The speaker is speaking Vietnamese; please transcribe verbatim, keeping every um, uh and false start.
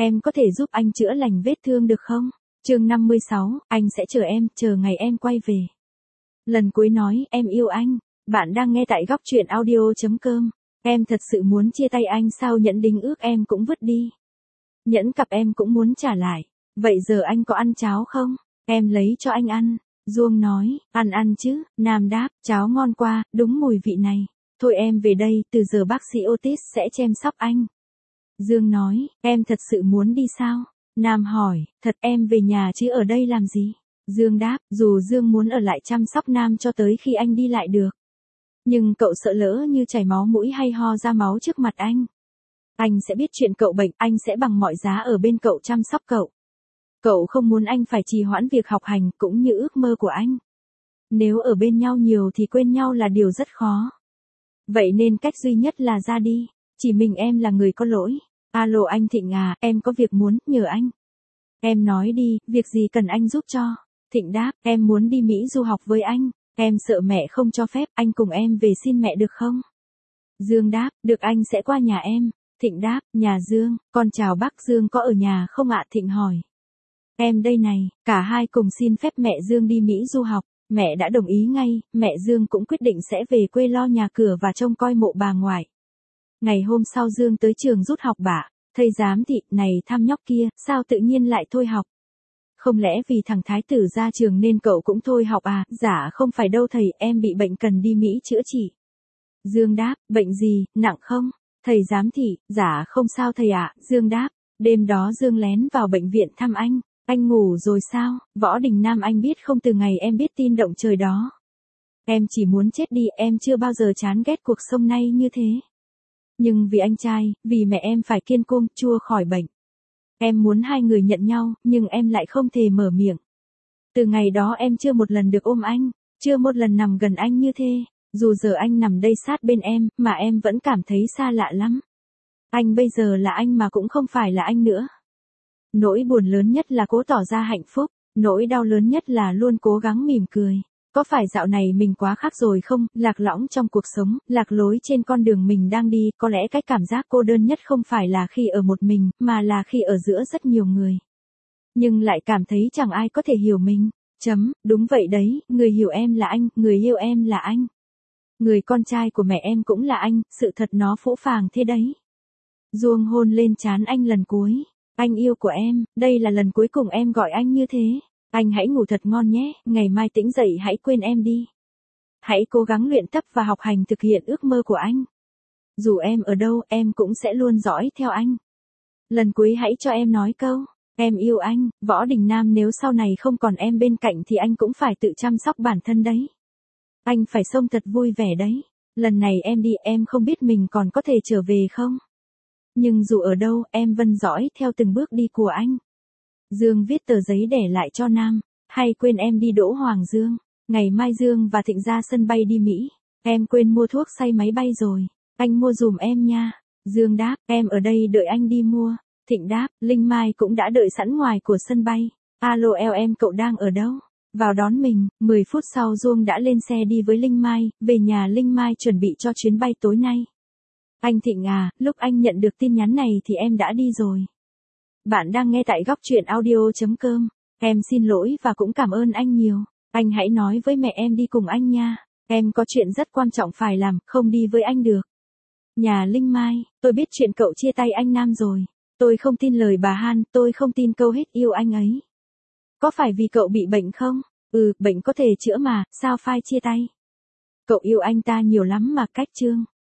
Em có thể giúp anh chữa lành vết thương được không? Chương năm mươi sáu, anh sẽ chờ em, chờ ngày em quay về. Lần cuối nói, em yêu anh. Bạn đang nghe tại góc truyện audio chấm com. Em thật sự muốn chia tay anh sao? Nhẫn đính ước em cũng vứt đi. Nhẫn cặp em cũng muốn trả lại. Vậy giờ anh có ăn cháo không? Em lấy cho anh ăn. Dương nói, ăn ăn chứ. Nam đáp, cháo ngon quá, đúng mùi vị này. Thôi em về đây, từ giờ bác sĩ Otis sẽ chăm sóc anh. Dương nói, em thật sự muốn đi sao? Nam hỏi, thật em về nhà chứ ở đây làm gì? Dương đáp, dù Dương muốn ở lại chăm sóc Nam cho tới khi anh đi lại được. Nhưng cậu sợ lỡ như chảy máu mũi hay ho ra máu trước mặt anh. Anh sẽ biết chuyện cậu bệnh, anh sẽ bằng mọi giá ở bên cậu chăm sóc cậu. Cậu không muốn anh phải trì hoãn việc học hành cũng như ước mơ của anh. Nếu ở bên nhau nhiều thì quên nhau là điều rất khó. Vậy nên cách duy nhất là ra đi. Chỉ mình em là người có lỗi. Alo anh Thịnh à, em có việc muốn nhờ anh. Em nói đi, việc gì cần anh giúp cho? Thịnh đáp, em muốn đi Mỹ du học với anh. Em sợ mẹ không cho phép, anh cùng em về xin mẹ được không? Dương đáp, được anh sẽ qua nhà em. Thịnh đáp, nhà Dương, con chào bác Dương có ở nhà không ạ? Thịnh hỏi. Em đây này, cả hai cùng xin phép mẹ Dương đi Mỹ du học. Mẹ đã đồng ý ngay, mẹ Dương cũng quyết định sẽ về quê lo nhà cửa và trông coi mộ bà ngoại. Ngày hôm sau Dương tới trường rút học bạ, thầy giám thị, này thăm nhóc kia, sao tự nhiên lại thôi học? Không lẽ vì thằng thái tử ra trường nên cậu cũng thôi học à? Dạ không phải đâu thầy, em bị bệnh cần đi Mỹ chữa trị. Dương đáp, bệnh gì, nặng không? Thầy giám thị, dạ không sao thầy ạ. Dương đáp, đêm đó Dương lén vào bệnh viện thăm anh. Anh ngủ rồi sao? Võ Đình Nam anh biết không, từ ngày em biết tin động trời đó. Em chỉ muốn chết đi, em chưa bao giờ chán ghét cuộc sống này như thế. Nhưng vì anh trai, vì mẹ em phải kiên cương, chua khỏi bệnh. Em muốn hai người nhận nhau, nhưng em lại không thể mở miệng. Từ ngày đó em chưa một lần được ôm anh, chưa một lần nằm gần anh như thế. Dù giờ anh nằm đây sát bên em, mà em vẫn cảm thấy xa lạ lắm. Anh bây giờ là anh mà cũng không phải là anh nữa. Nỗi buồn lớn nhất là cố tỏ ra hạnh phúc, nỗi đau lớn nhất là luôn cố gắng mỉm cười. Có phải dạo này mình quá khác rồi không, lạc lõng trong cuộc sống, lạc lối trên con đường mình đang đi, có lẽ cái cảm giác cô đơn nhất không phải là khi ở một mình, mà là khi ở giữa rất nhiều người. Nhưng lại cảm thấy chẳng ai có thể hiểu mình. Chấm, đúng vậy đấy, người hiểu em là anh, người yêu em là anh. Người con trai của mẹ em cũng là anh, sự thật nó phũ phàng thế đấy. Dương hôn lên trán anh lần cuối. Anh yêu của em, đây là lần cuối cùng em gọi anh như thế. Anh hãy ngủ thật ngon nhé, ngày mai tỉnh dậy hãy quên em đi. Hãy cố gắng luyện tập và học hành thực hiện ước mơ của anh. Dù em ở đâu, em cũng sẽ luôn dõi theo anh. Lần cuối hãy cho em nói câu, em yêu anh. Võ Đình Nam, nếu sau này không còn em bên cạnh thì anh cũng phải tự chăm sóc bản thân đấy. Anh phải sống thật vui vẻ đấy. Lần này em đi, em không biết mình còn có thể trở về không. Nhưng dù ở đâu, em vẫn dõi theo từng bước đi của anh. Dương viết tờ giấy để lại cho Nam. Hay quên em đi Đỗ Hoàng Dương. Ngày mai Dương và Thịnh ra sân bay đi Mỹ. Em quên mua thuốc say máy bay rồi. Anh mua dùm em nha. Dương đáp, em ở đây đợi anh đi mua. Thịnh đáp, Linh Mai cũng đã đợi sẵn ngoài của sân bay. Alo eo em, cậu đang ở đâu? Vào đón mình. mười phút sau Dương đã lên xe đi với Linh Mai, về nhà Linh Mai chuẩn bị cho chuyến bay tối nay. Anh Thịnh à, lúc anh nhận được tin nhắn này thì em đã đi rồi. Bạn đang nghe tại góc truyện audio chấm com. Em xin lỗi và cũng cảm ơn anh nhiều. Anh hãy nói với mẹ em đi cùng anh nha. Em có chuyện rất quan trọng phải làm, không đi với anh được. Nhà Linh Mai, tôi biết chuyện cậu chia tay anh Nam rồi. Tôi không tin lời bà Han, tôi không tin câu hết yêu anh ấy. Có phải vì cậu bị bệnh không? Ừ, bệnh có thể chữa mà, sao phải chia tay? Cậu yêu anh ta nhiều lắm mà, cách Trương.